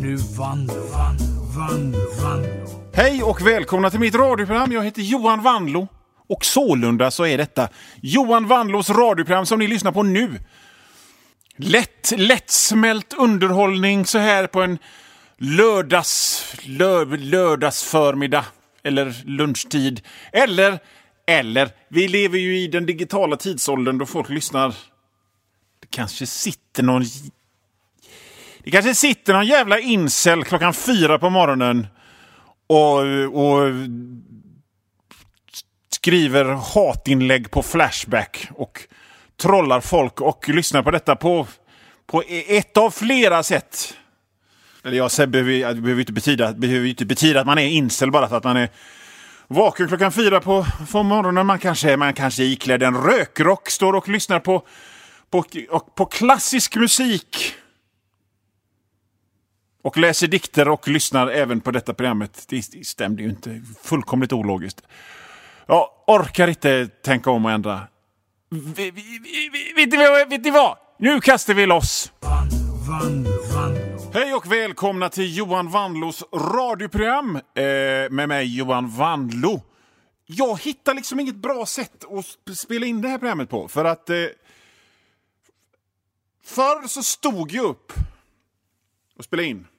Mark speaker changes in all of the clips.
Speaker 1: nu Vanlo.
Speaker 2: Hej och välkomna till mitt radioprogram. Jag heter Johan Vanlo. Och sålunda så är detta Johan Vanlos radioprogram som ni lyssnar på nu. Lättsmält underhållning så här på en lördagsförmiddag eller lunchtid. Eller vi lever ju i den digitala tidsåldern då folk lyssnar. Det kanske sitter någon jävla incel klockan 4 på morgonen och skriver hatinlägg på Flashback och trollar folk och lyssnar på detta på ett av flera sätt. Eller jag behöver inte betyda att man är incel bara för att man är vaken klockan 4 på morgonen. Man kanske är iklädd en rökrock, står och lyssnar på klassisk musik och läser dikter och lyssnar även på detta programmet. Det stämde ju inte. Fullkomligt ologiskt. Jag orkar inte tänka om och ändra. Vet ni vad? Nu kastar vi loss. Hej och välkomna till Johan Vanlos radioprogram med mig Johan Vanlo. Jag hittar liksom inget bra sätt att spela in det här programmet på. För att förr så stod jag upp och spelade in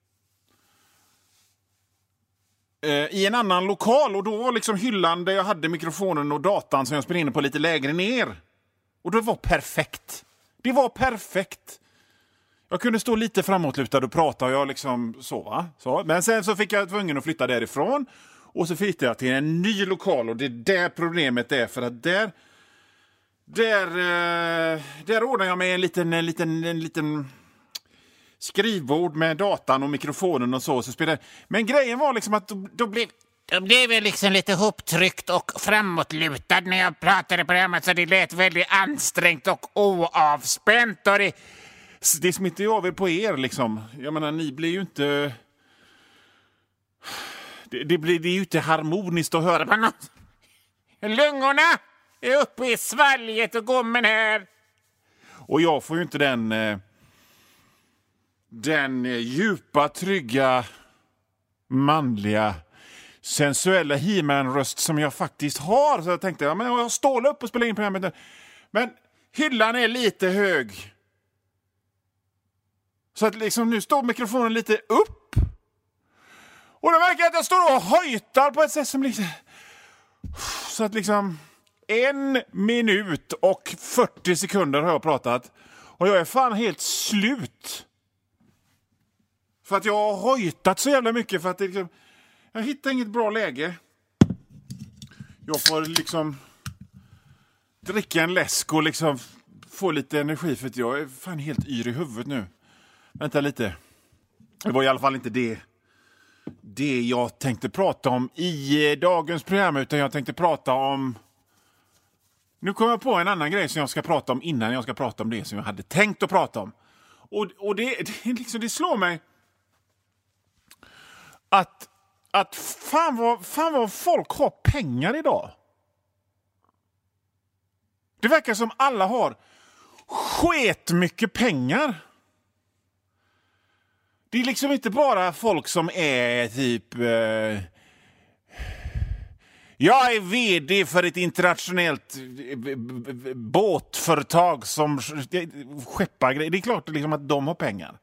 Speaker 2: i en annan lokal. Och då var liksom hyllan där jag hade mikrofonen och datan som jag spelade in på lite lägre ner. Och det var perfekt. Det var perfekt. Jag kunde stå lite framåtlutad och prata och jag liksom så. Men sen så fick jag tvungen att flytta därifrån. Och så flyttade jag till en ny lokal. Och det är där problemet är. För att där ordnar jag med en liten skrivbord med datan och mikrofonen och så spelar. Men grejen var liksom att då blev jag liksom lite hoptryckt och framåtlutad när jag pratade på programmet, så det lät väldigt ansträngt och oavspänt. Och det smittar ju av er på er liksom. Jag menar, ni blir ju inte... Det är ju inte harmoniskt att höra på något. Lungorna är uppe i svalget och gommen här. Och jag får ju inte den djupa, trygga, manliga, sensuella He-Man-röst som jag faktiskt har. Så jag tänkte, jag har stålat upp och spelat in programmet nu. Men hyllan är lite hög. Så att liksom nu står mikrofonen lite upp. Och då märker jag att jag står och hojtar på ett sätt som liksom... Så att liksom 1 minut och 40 sekunder har jag pratat. Och jag är fan helt slut. För att jag har hojtat så jävla mycket. För att det liksom, jag hittar inget bra läge. Jag får liksom dricka en läsk och liksom få lite energi. För att jag är fan helt yr i huvudet nu. Vänta lite. Det var i alla fall inte det jag tänkte prata om i dagens program. Utan jag tänkte prata om... Nu kommer jag på en annan grej som jag ska prata om innan jag ska prata om det som jag hade tänkt att prata om. Och det slår mig att fan vad folk har pengar idag. Det verkar som alla har sketmycket pengar. Det är liksom inte bara folk som är typ... jag är vd för ett internationellt båtföretag som skeppar grejer. Det är klart liksom att de har pengar.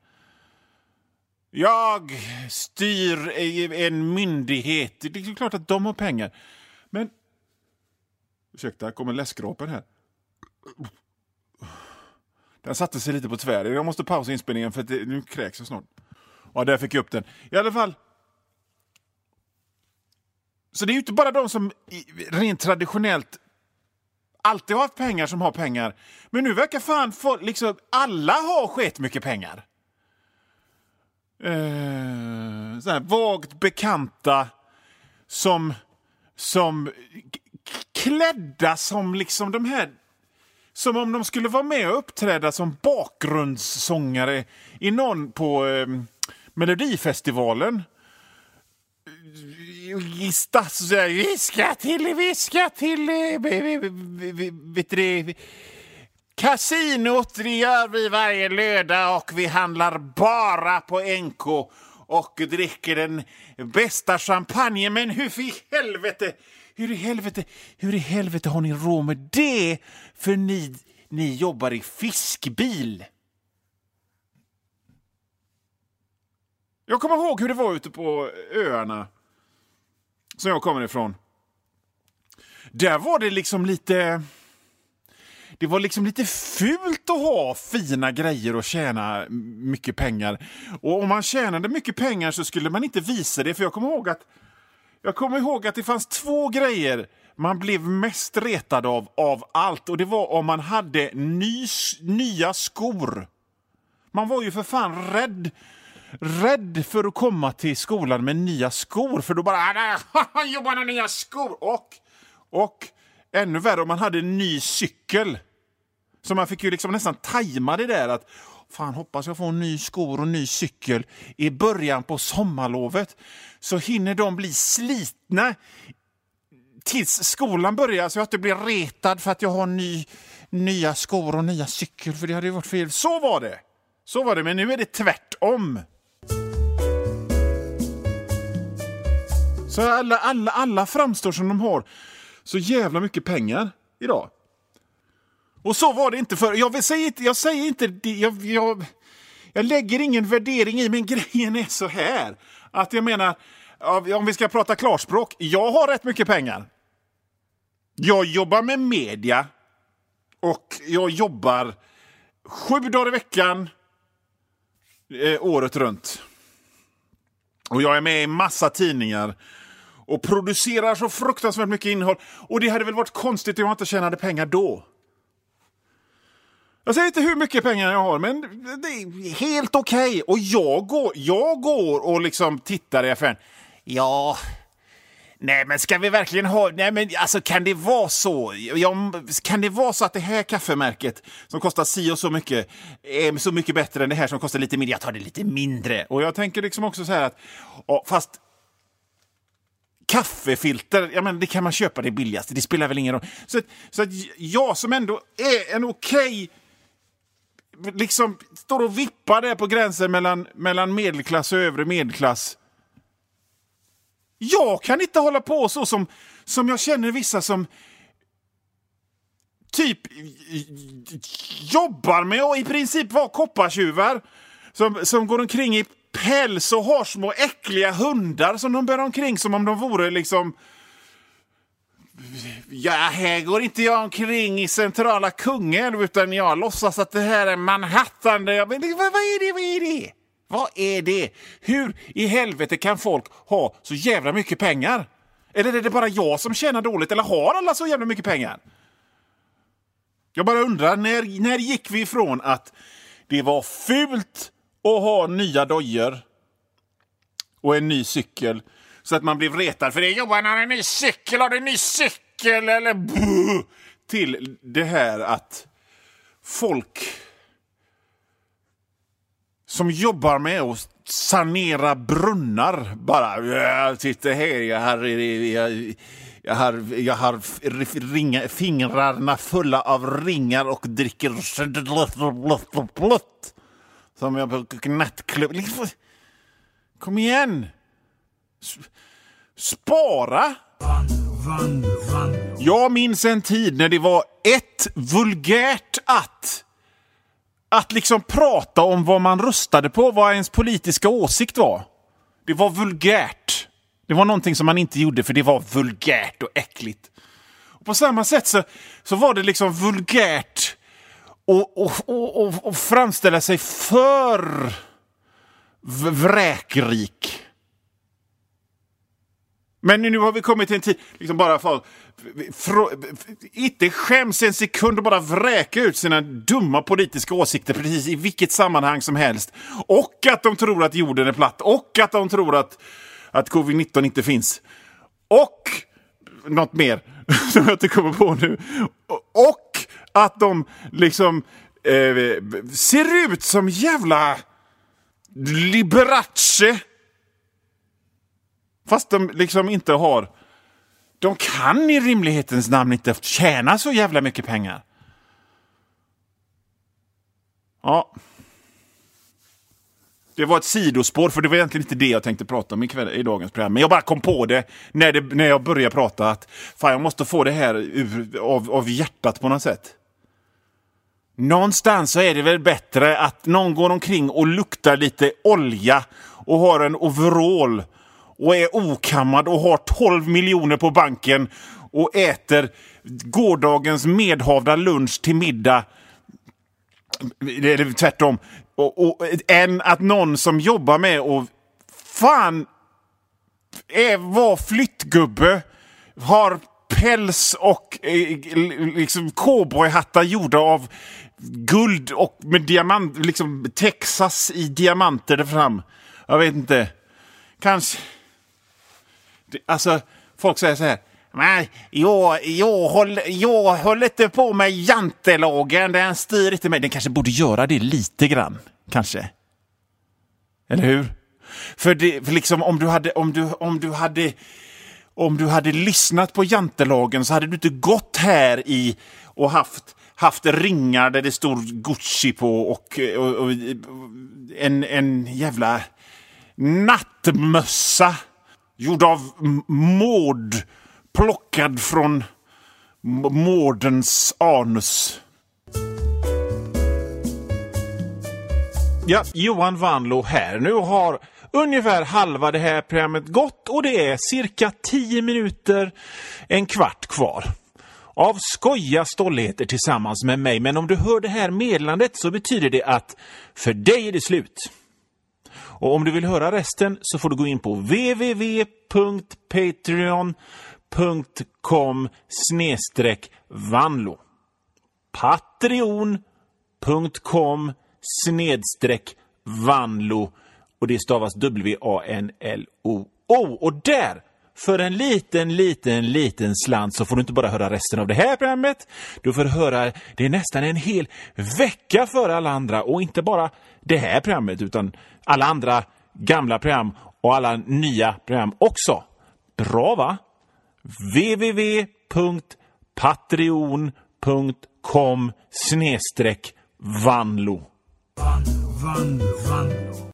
Speaker 2: Jag styr en myndighet. Det är klart att de har pengar. Men... Ursäkta, kommer läskrapen här. Den satte sig lite på tvär. Jag måste pausa inspelningen för att nu kräks jag snart. Ja, där fick jag upp den. I alla fall. Så det är ju inte bara de som rent traditionellt alltid har haft pengar som har pengar. Men nu verkar fan liksom alla ha skett mycket pengar. Så här vagt bekanta som klädda som liksom de här, som om de skulle vara med och uppträda som bakgrundssångare i någon på Melodifestivalen. Vi ska till vet du, Kasinot, det gör vi varje lördag och vi handlar bara på NK och dricker den bästa champagne. Men hur i helvete har ni råd med det? För ni jobbar i fiskbil. Jag kommer ihåg hur det var ute på öarna som jag kommer ifrån. Där var det liksom lite... Det var liksom lite fult att ha fina grejer och tjäna mycket pengar. Och om man tjänade mycket pengar så skulle man inte visa det. För jag kommer ihåg att det fanns 2 grejer man blev mest retad av allt. Och det var om man hade nya skor. Man var ju för fan rädd för att komma till skolan med nya skor. För då bara, jobbar med nya skor. Och ännu värre om man hade en ny cykel. Så man fick ju liksom nästan tajma det där att fan, hoppas jag får en ny skor och ny cykel i början på sommarlovet. Så hinner de bli slitna tills skolan börjar, så jag inte blir retad för att jag har nya skor och nya cykel. För det hade ju varit fel. Så var det, men nu är det tvärtom. Så alla framstår som de har så jävla mycket pengar idag. Och så var det inte för. Jag säger inte jag lägger ingen värdering i, men grejen är så här att jag menar, om vi ska prata klarspråk, jag har rätt mycket pengar. Jag jobbar med media och jag jobbar 7 dagar i veckan året runt. Och jag är med i massa tidningar och producerar så fruktansvärt mycket innehåll. Och det hade väl varit konstigt om jag inte tjänade pengar då. Jag säger inte hur mycket pengar jag har, men det är helt okej. Och jag går och liksom tittar i affären. Ja, nej men ska vi verkligen ha... Nej men alltså, kan det vara så? Kan det vara så att det här kaffemärket som kostar si och så mycket är så mycket bättre än det här som kostar lite mindre? Jag tar det lite mindre. Och jag tänker liksom också så här att... Fast... Kaffefilter, ja men det kan man köpa det billigaste. Det spelar väl ingen roll. Så att jag som ändå är en okej... liksom står och vippar där på gränsen mellan medelklass och övre medelklass. Jag kan inte hålla på så som jag känner vissa som typ jobbar med och i princip var koppartjuvar som går omkring i päls och har små äckliga hundar som de bär omkring som om de vore liksom... Ja, här går inte jag omkring i centrala Kungälv utan jag låtsas att det här är Manhattan. Men vad är det? Vad är det? Hur i helvete kan folk ha så jävla mycket pengar? Eller är det bara jag som tjänar dåligt? Eller har alla så jävla mycket pengar? Jag bara undrar, när gick vi ifrån att det var fult att ha nya dojor och en ny cykel så att man blev retad för det? Johan har en ny cykel, har du en ny cykel? Eller till det här att folk som jobbar med att sanera brunnar bara, jag sitter här, jag har fingrarna fulla av ringar och dricker som jag på nattklubb. Kom igen. Spara. Jag minns en tid när det var vulgärt att liksom prata om vad man röstade på, vad ens politiska åsikt var. Det var vulgärt. Det var någonting som man inte gjorde för det var vulgärt och äckligt. Och på samma sätt så var det liksom vulgärt och framställa sig för vräkrik. Men nu har vi kommit till en tid liksom bara för inte skäms en sekund och bara vräka ut sina dumma politiska åsikter precis i vilket sammanhang som helst. Och att de tror att jorden är platt. Och att de tror att covid-19 inte finns. Och något mer som jag inte kommer på nu. Och att de liksom ser ut som jävla Liberace. Fast de liksom inte har... De kan i rimlighetens namn inte tjäna så jävla mycket pengar. Ja. Det var ett sidospår, för det var egentligen inte det jag tänkte prata om i dagens program. Men jag bara kom på det när jag började prata att fan, jag måste få det här av hjärtat på något sätt. Någonstans så är det väl bättre att någon går omkring och luktar lite olja och har en overall och är okammad och har 12 miljoner på banken och äter gårdagens medhavda lunch till middag, eller tvärtom, än att någon som jobbar med och fan var flyttgubbe, har päls och liksom cowboyhattar gjorda av guld och med diamant, liksom Texas i diamanter där fram. Jag vet inte. Kanske. Alltså, folk säger så här: men jag håller inte på med jantelagen, den styr inte mig. Den kanske borde göra det lite grann, kanske. Eller hur? För liksom om du hade lyssnat på jantelagen så hade du inte gått här i och haft ringar där det stod Gucci på och en jävla nattmössa gjord av mård, plockad från mårdens anus. Ja, Johan Vanlo här. Nu har ungefär halva det här programmet gått och det är cirka 10 minuter, en kvart kvar av skoja stolligheter tillsammans med mig. Men om du hör det här meddelandet så betyder det att för dig är det slut. Och om du vill höra resten så får du gå in på www.patreon.com/Vanlo. Patreon.com/Vanlo. Och det stavas WANLO. Och där, för en liten slant, så får du inte bara höra resten av det här programmet. Du får höra det nästan en hel vecka för alla andra. Och inte bara det här programmet, utan alla andra gamla program och alla nya program också. Bra, va? www.patreon.com/Vanlo.